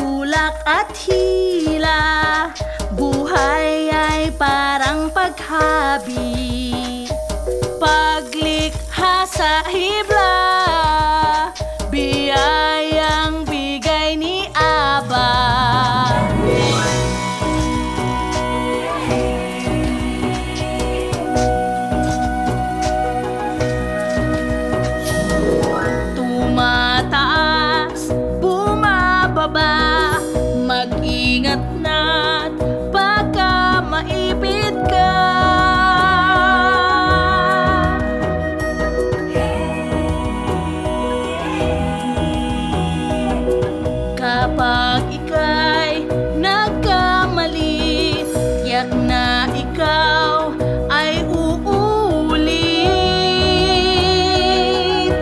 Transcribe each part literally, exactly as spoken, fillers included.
tulak at hila, buhay ay parang paghabi. Paglikha sa hibla, biyayang bigay ni Aba. Tumataas, bumababa, mag-ingat na't baka maipit ka. Kapag ika'y nagkamali, tiyak na ikaw ay uulit.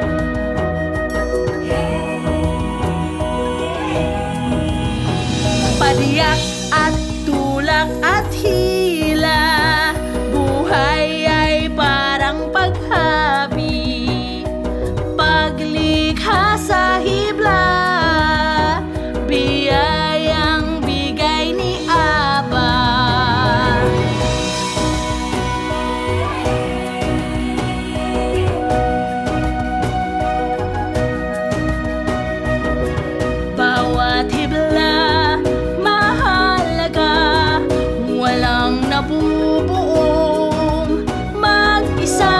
Padiyak at tulak at hila, buhay ay parang paghabi. Paglikha sa hibla, biyayang bigay ni Aba. Bawat hibla mahalaga, walang nabubuong mag-isa.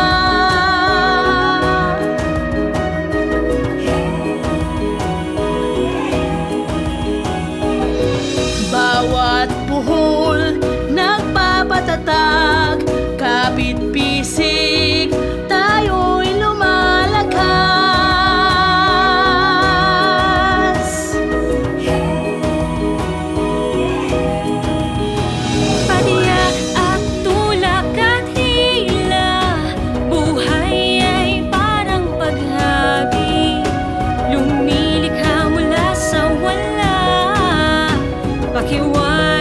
Bawat buhol nagpapatatag, kapit-bisig tayo'y lumalakas. Padiyak at tulak at hila, buhay ay parang paghabi. Lumilikha mula sa wala, pakiwala